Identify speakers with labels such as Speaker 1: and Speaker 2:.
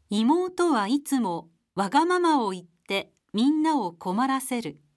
Speaker 1: 妹はいつもわがままを言ってみんなを困らせる。